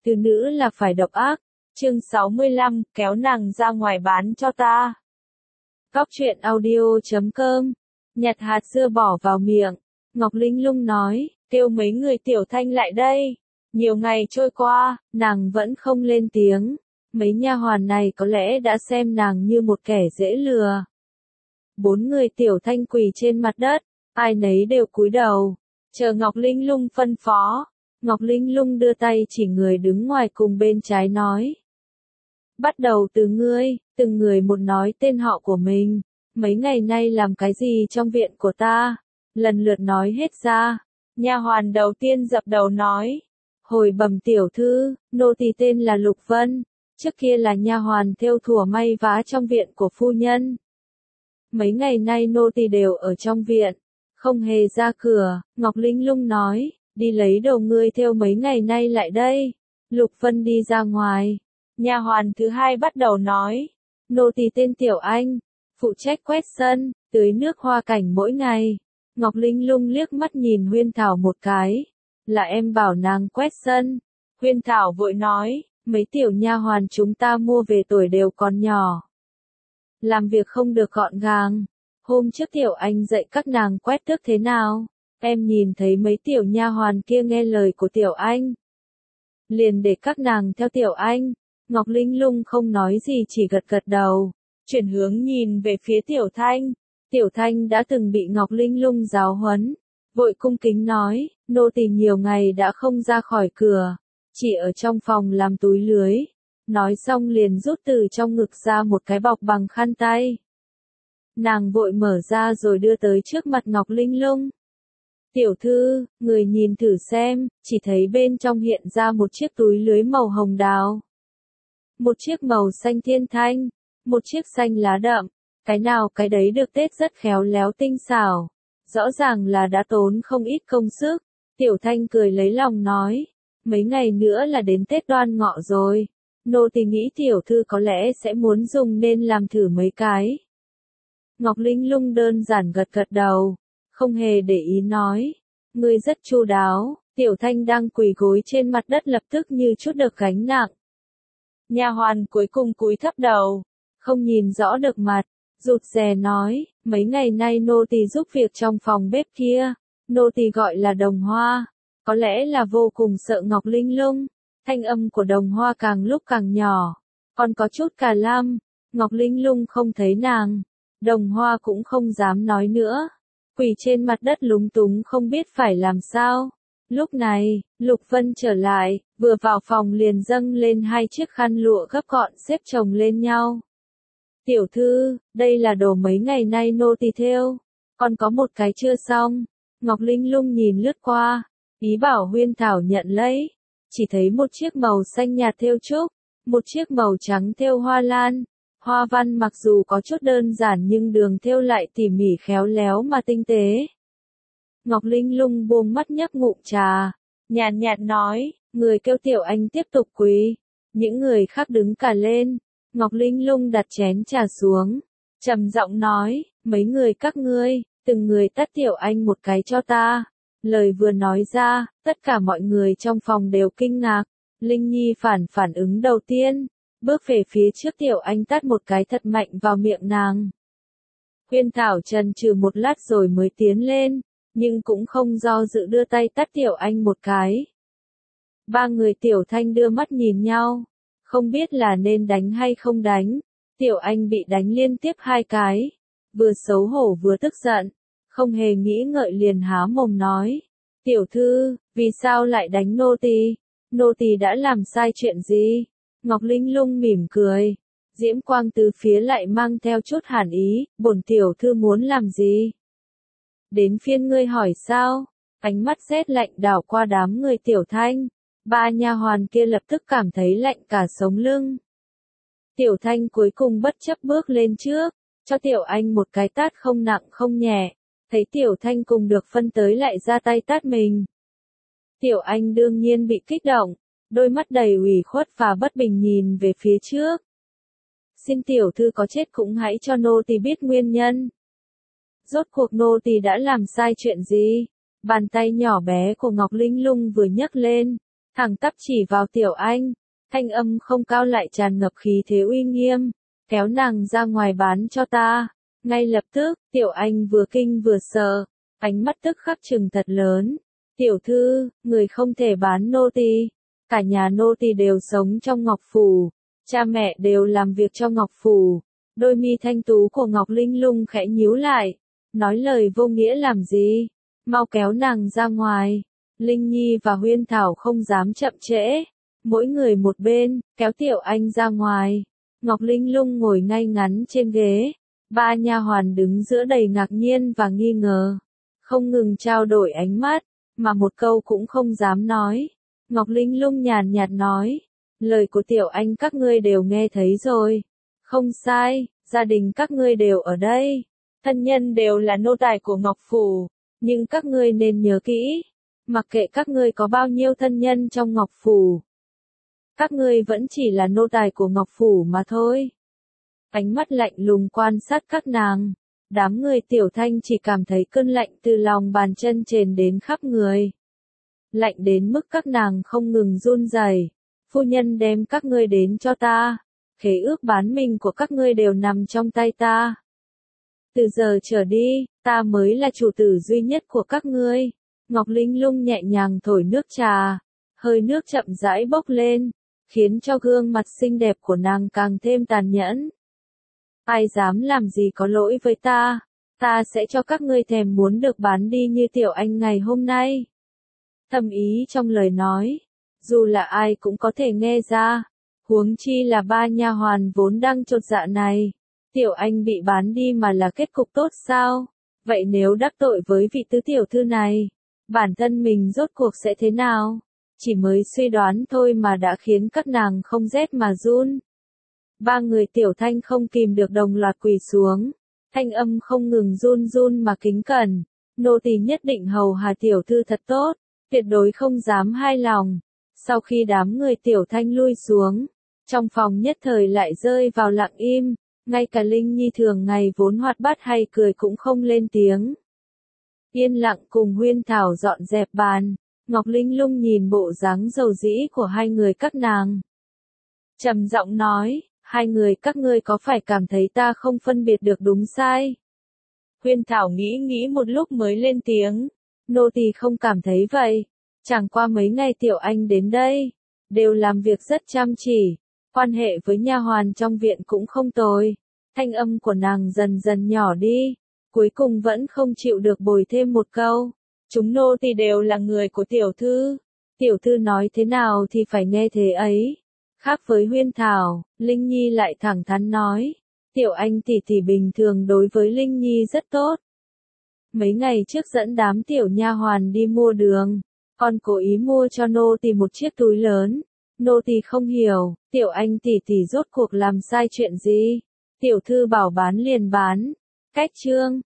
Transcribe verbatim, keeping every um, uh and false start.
từ nữ là phải độc ác. Chương sáu mươi lăm, kéo nàng ra ngoài bán cho ta. Góc truyện audio chấm com. Nhặt hạt dưa bỏ vào miệng. Ngọc Linh Lung nói, kêu mấy người Tiểu Thanh lại đây. Nhiều ngày trôi qua, nàng vẫn không lên tiếng. Mấy nha hoàn này có lẽ đã xem nàng như một kẻ dễ lừa. Bốn người Tiểu Thanh quỳ trên mặt đất, ai nấy đều cúi đầu, chờ Ngọc Linh Lung phân phó. Ngọc Linh Lung đưa tay chỉ người đứng ngoài cùng bên trái nói. Bắt đầu từ ngươi, từng người một nói tên họ của mình. Mấy ngày nay làm cái gì trong viện của ta? Lần lượt nói hết ra. Nha hoàn đầu tiên dập đầu nói. Hồi bẩm tiểu thư, nô tỳ tên là Lục Vân. Trước kia là nha hoàn thêu thùa may vá trong viện của phu nhân. Mấy ngày nay nô tỳ đều ở trong viện, không hề ra cửa. Ngọc Linh Lung nói, đi lấy đồ ngươi thêu mấy ngày nay lại đây. Lục Vân đi ra ngoài. Nha hoàn thứ hai bắt đầu nói, nô tỳ tên Tiểu Anh, phụ trách quét sân, tưới nước hoa cảnh mỗi ngày. Ngọc Linh Lung liếc mắt nhìn Huyên Thảo một cái, là em bảo nàng quét sân. Huyên Thảo vội nói, mấy tiểu nha hoàn chúng ta mua về tuổi đều còn nhỏ, làm việc không được gọn gàng. Hôm trước Tiểu Anh dạy các nàng quét tước thế nào, em nhìn thấy mấy tiểu nha hoàn kia nghe lời của Tiểu Anh, liền để các nàng theo Tiểu Anh. Ngọc Linh Lung không nói gì chỉ gật gật đầu, chuyển hướng nhìn về phía Tiểu Thanh. Tiểu Thanh đã từng bị Ngọc Linh Lung giáo huấn, vội cung kính nói, nô tỳ nhiều ngày đã không ra khỏi cửa, chỉ ở trong phòng làm túi lưới. Nói xong liền rút từ trong ngực ra một cái bọc bằng khăn tay. Nàng vội mở ra rồi đưa tới trước mặt Ngọc Linh Lung. Tiểu thư, người nhìn thử xem, chỉ thấy bên trong hiện ra một chiếc túi lưới màu hồng đào, một chiếc màu xanh thiên thanh, một chiếc xanh lá đậm, cái nào cái đấy được tết rất khéo léo tinh xảo, rõ ràng là đã tốn không ít công sức. Tiểu Thanh cười lấy lòng nói, mấy ngày nữa là đến Tết Đoan Ngọ rồi, nô tỳ nghĩ tiểu thư có lẽ sẽ muốn dùng nên làm thử mấy cái. Ngọc Linh Lung đơn giản gật gật đầu, không hề để ý nói, ngươi rất chu đáo. Tiểu Thanh đang quỳ gối trên mặt đất lập tức như chút được gánh nặng. Nha hoàn cuối cùng cúi thấp đầu, không nhìn rõ được mặt, rụt rè nói, mấy ngày nay nô tỳ giúp việc trong phòng bếp kia, nô tỳ gọi là Đồng Hoa, có lẽ là vô cùng sợ Ngọc Linh Lung. Thanh âm của Đồng Hoa càng lúc càng nhỏ, còn có chút cà lam. Ngọc Linh Lung không thấy nàng, Đồng Hoa cũng không dám nói nữa, quỳ trên mặt đất lúng túng không biết phải làm sao. Lúc này, Lục Vân trở lại, vừa vào phòng liền dâng lên hai chiếc khăn lụa gấp gọn xếp chồng lên nhau. Tiểu thư, đây là đồ mấy ngày nay nô tỳ thêu, còn có một cái chưa xong. Ngọc Linh Lung nhìn lướt qua, ý bảo Huyên Thảo nhận lấy, chỉ thấy một chiếc màu xanh nhạt thêu trúc, một chiếc màu trắng thêu hoa lan. Hoa văn mặc dù có chút đơn giản nhưng đường thêu lại tỉ mỉ khéo léo mà tinh tế. Ngọc Linh Lung buông mắt nhấp ngụm trà, nhàn nhạt nói, người kêu Tiểu Anh tiếp tục quỳ. Những người khác đứng cả lên. Ngọc Linh Lung đặt chén trà xuống, trầm giọng nói, mấy người các ngươi, từng người tát Tiểu Anh một cái cho ta. Lời vừa nói ra, tất cả mọi người trong phòng đều kinh ngạc. Linh Nhi phản phản ứng đầu tiên, bước về phía trước Tiểu Anh tát một cái thật mạnh vào miệng nàng. Huyên Thảo chần chừ một lát rồi mới tiến lên, nhưng cũng không do dự đưa tay tát Tiểu Anh một cái. Ba người Tiểu Thanh đưa mắt nhìn nhau, không biết là nên đánh hay không đánh. Tiểu Anh bị đánh liên tiếp hai cái, vừa xấu hổ vừa tức giận, không hề nghĩ ngợi liền há mồm nói, tiểu thư, vì sao lại đánh nô tỳ? Nô tỳ đã làm sai chuyện gì? Ngọc Linh Lung mỉm cười, diễm quang từ phía lại mang theo chút hàn ý, bổn tiểu thư muốn làm gì? Đến phiên ngươi hỏi sao? Ánh mắt rét lạnh đảo qua đám người Tiểu Thanh, ba nha hoàn kia lập tức cảm thấy lạnh cả sống lưng. Tiểu Thanh cuối cùng bất chấp bước lên trước, cho Tiểu Anh một cái tát không nặng không nhẹ, thấy Tiểu Thanh cùng được phân tới lại ra tay tát mình. Tiểu Anh đương nhiên bị kích động, đôi mắt đầy ủy khuất và bất bình nhìn về phía trước. Xin tiểu thư có chết cũng hãy cho nô tỳ biết nguyên nhân. Rốt cuộc nô tỳ đã làm sai chuyện gì? Bàn tay nhỏ bé của Ngọc Linh Lung vừa nhấc lên, thẳng tắp chỉ vào Tiểu Anh, thanh âm không cao lại tràn ngập khí thế uy nghiêm, kéo nàng ra ngoài bán cho ta. Ngay lập tức, Tiểu Anh vừa kinh vừa sợ, ánh mắt tức khắc trừng thật lớn. Tiểu thư, người không thể bán nô tỳ. Cả nhà nô tỳ đều sống trong Ngọc Phủ, cha mẹ đều làm việc trong Ngọc Phủ. Đôi mi thanh tú của Ngọc Linh Lung khẽ nhíu lại, nói lời vô nghĩa làm gì, mau kéo nàng ra ngoài. Linh Nhi và Huyên Thảo không dám chậm trễ, mỗi người một bên, kéo Tiểu Anh ra ngoài. Ngọc Linh Lung ngồi ngay ngắn trên ghế, ba nha hoàn đứng giữa đầy ngạc nhiên và nghi ngờ, không ngừng trao đổi ánh mắt, mà một câu cũng không dám nói. Ngọc Linh Lung nhàn nhạt nói, lời của Tiểu Anh các ngươi đều nghe thấy rồi. Không sai, gia đình các ngươi đều ở đây, thân nhân đều là nô tài của Ngọc Phủ, nhưng các ngươi nên nhớ kỹ, mặc kệ các ngươi có bao nhiêu thân nhân trong Ngọc Phủ, các ngươi vẫn chỉ là nô tài của Ngọc Phủ mà thôi. Ánh mắt lạnh lùng quan sát các nàng, đám người Tiểu Thanh chỉ cảm thấy cơn lạnh từ lòng bàn chân trền đến khắp người. Lạnh đến mức các nàng không ngừng run rẩy. Phu nhân đem các ngươi đến cho ta, khế ước bán mình của các ngươi đều nằm trong tay ta. Từ giờ trở đi, ta mới là chủ tử duy nhất của các ngươi. Ngọc Linh Lung nhẹ nhàng thổi nước trà, hơi nước chậm rãi bốc lên, khiến cho gương mặt xinh đẹp của nàng càng thêm tàn nhẫn. Ai dám làm gì có lỗi với ta, ta sẽ cho các ngươi thèm muốn được bán đi như Tiểu Anh ngày hôm nay. Thâm ý trong lời nói, dù là ai cũng có thể nghe ra, huống chi là ba nha hoàn vốn đang chột dạ này. Tiểu Anh bị bán đi mà là kết cục tốt sao? Vậy nếu đắc tội với vị tứ tiểu thư này, bản thân mình rốt cuộc sẽ thế nào? Chỉ mới suy đoán thôi mà đã khiến các nàng không rét mà run. Ba người Tiểu Thanh không kìm được đồng loạt quỳ xuống, thanh âm không ngừng run run mà kính cẩn. Nô tỳ nhất định hầu hạ tiểu thư thật tốt, tuyệt đối không dám hai lòng. Sau khi đám người Tiểu Thanh lui xuống, trong phòng nhất thời lại rơi vào lặng im, ngay cả Linh Nhi thường ngày vốn hoạt bát hay cười cũng không lên tiếng. Yên lặng cùng Huyên Thảo dọn dẹp bàn, Ngọc Linh Lung nhìn bộ dáng dầu dĩ của hai người các nàng, trầm giọng nói, hai người các ngươi có phải cảm thấy ta không phân biệt được đúng sai? Huyên Thảo nghĩ nghĩ một lúc mới lên tiếng, nô tỳ không cảm thấy vậy, chẳng qua mấy ngày Tiểu Anh đến đây, đều làm việc rất chăm chỉ, quan hệ với nha hoàn trong viện cũng không tồi. Thanh âm của nàng dần dần nhỏ đi, cuối cùng vẫn không chịu được bồi thêm một câu, chúng nô tỳ đều là người của tiểu thư, tiểu thư nói thế nào thì phải nghe thế ấy. Khác với Huyên Thảo, Linh Nhi lại thẳng thắn nói, Tiểu Anh tỷ tỷ bình thường đối với Linh Nhi rất tốt. Mấy ngày trước dẫn đám tiểu nha hoàn đi mua đường, còn cố ý mua cho nô tỳ một chiếc túi lớn. Nô tỳ không hiểu, Tiểu Anh tỷ tỷ rốt cuộc làm sai chuyện gì? Tiểu thư bảo bán liền bán. Cách chương